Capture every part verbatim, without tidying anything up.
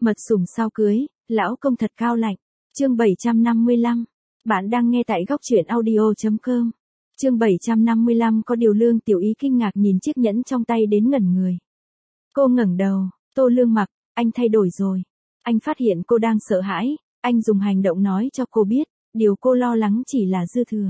Mật sủng sau cưới, lão công thật cao lạnh. Chương bảy trăm năm mươi lăm. Bạn đang nghe tại góc truyện audio chấm com. Chương bảy trăm năm mươi lăm có điều Lương Tiểu Ý kinh ngạc nhìn chiếc nhẫn trong tay đến ngẩn người. Cô ngẩng đầu, Tô Lương Mặc, anh thay đổi rồi. Anh phát hiện cô đang sợ hãi, anh dùng hành động nói cho cô biết, điều cô lo lắng chỉ là dư thừa.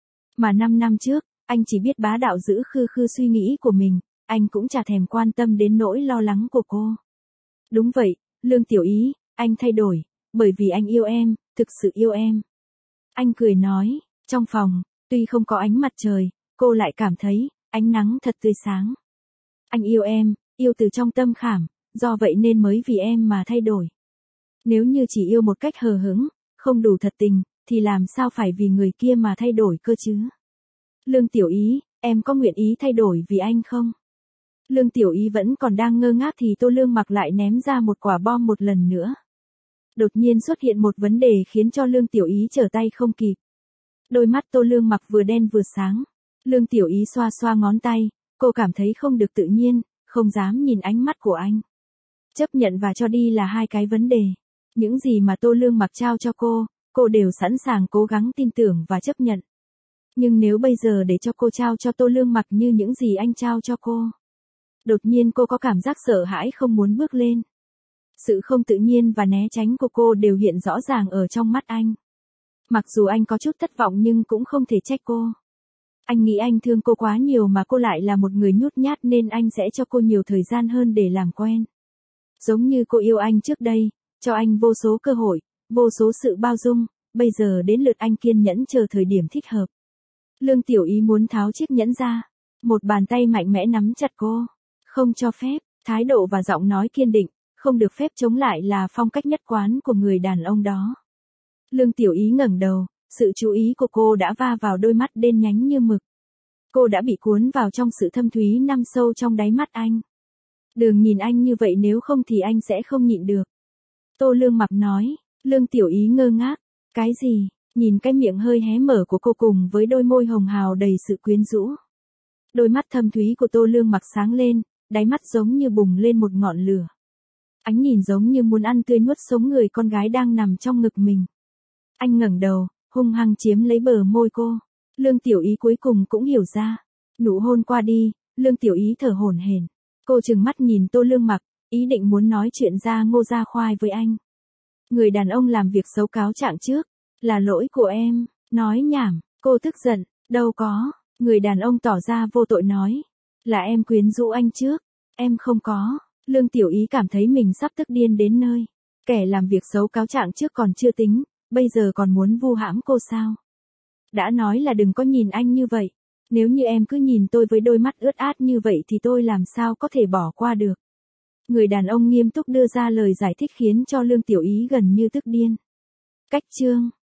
Mà năm năm trước, anh chỉ biết bá đạo giữ khư khư suy nghĩ của mình, anh cũng chả thèm quan tâm đến nỗi lo lắng của cô. Đúng vậy, Lương Tiểu Ý, anh thay đổi, bởi vì anh yêu em, thực sự yêu em. Anh cười nói, trong phòng, tuy không có ánh mặt trời, cô lại cảm thấy, ánh nắng thật tươi sáng. Anh yêu em, yêu từ trong tâm khảm, do vậy nên mới vì em mà thay đổi. Nếu như chỉ yêu một cách hờ hững, không đủ thật tình, thì làm sao phải vì người kia mà thay đổi cơ chứ? Lương Tiểu Ý, em có nguyện ý thay đổi vì anh không? Lương Tiểu Ý vẫn còn đang ngơ ngác thì Tô Lương Mặc lại ném ra một quả bom một lần nữa. Đột nhiên xuất hiện một vấn đề khiến cho Lương Tiểu Ý trở tay không kịp. Đôi mắt Tô Lương Mặc vừa đen vừa sáng. Lương Tiểu Ý xoa xoa ngón tay, cô cảm thấy không được tự nhiên, không dám nhìn ánh mắt của anh. Chấp nhận và cho đi là hai cái vấn đề. Những gì mà Tô Lương Mặc trao cho cô, cô đều sẵn sàng cố gắng tin tưởng và chấp nhận. Nhưng nếu bây giờ để cho cô trao cho Tô Lương Mặc như những gì anh trao cho cô, đột nhiên cô có cảm giác sợ hãi không muốn bước lên. Sự không tự nhiên và né tránh của cô đều hiện rõ ràng ở trong mắt anh. Mặc dù anh có chút thất vọng nhưng cũng không thể trách cô. Anh nghĩ anh thương cô quá nhiều mà cô lại là một người nhút nhát nên anh sẽ cho cô nhiều thời gian hơn để làm quen. Giống như cô yêu anh trước đây, cho anh vô số cơ hội, vô số sự bao dung, bây giờ đến lượt anh kiên nhẫn chờ thời điểm thích hợp. Lương Tiểu Ý muốn tháo chiếc nhẫn ra. Một bàn tay mạnh mẽ nắm chặt cô. Không cho phép, thái độ và giọng nói kiên định, không được phép chống lại là phong cách nhất quán của người đàn ông đó. Lương Tiểu Ý ngẩng đầu, sự chú ý của cô đã va vào đôi mắt đen nhánh như mực. Cô đã bị cuốn vào trong sự thâm thúy nằm sâu trong đáy mắt anh. Đừng nhìn anh như vậy nếu không thì anh sẽ không nhịn được. Tô Lương Mặc nói. Lương Tiểu Ý ngơ ngác. Cái gì? Nhìn cái miệng hơi hé mở của cô cùng với đôi môi hồng hào đầy sự quyến rũ. Đôi mắt thâm thúy của Tô Lương Mặc sáng lên, đáy mắt giống như bùng lên một ngọn lửa. Ánh nhìn giống như muốn ăn tươi nuốt sống người con gái đang nằm trong ngực mình. Anh ngẩng đầu, hung hăng chiếm lấy bờ môi cô. Lương Tiểu Ý cuối cùng cũng hiểu ra. Nụ hôn qua đi, Lương Tiểu Ý thở hổn hển. Cô trừng mắt nhìn Tô Lương Mặc, ý định muốn nói chuyện ra ngô ra khoai với anh. Người đàn ông làm việc xấu cáo trạng trước, là lỗi của em, nói nhảm, cô tức giận, đâu có, người đàn ông tỏ ra vô tội nói, là em quyến rũ anh trước, em không có. Lương Tiểu Ý cảm thấy mình sắp tức điên đến nơi, kẻ làm việc xấu cáo trạng trước còn chưa tính, bây giờ còn muốn vu hãm cô sao? Đã nói là đừng có nhìn anh như vậy, nếu như em cứ nhìn tôi với đôi mắt ướt át như vậy thì tôi làm sao có thể bỏ qua được. Người đàn ông nghiêm túc đưa ra lời giải thích khiến cho Lương Tiểu Ý gần như tức điên. Cách chương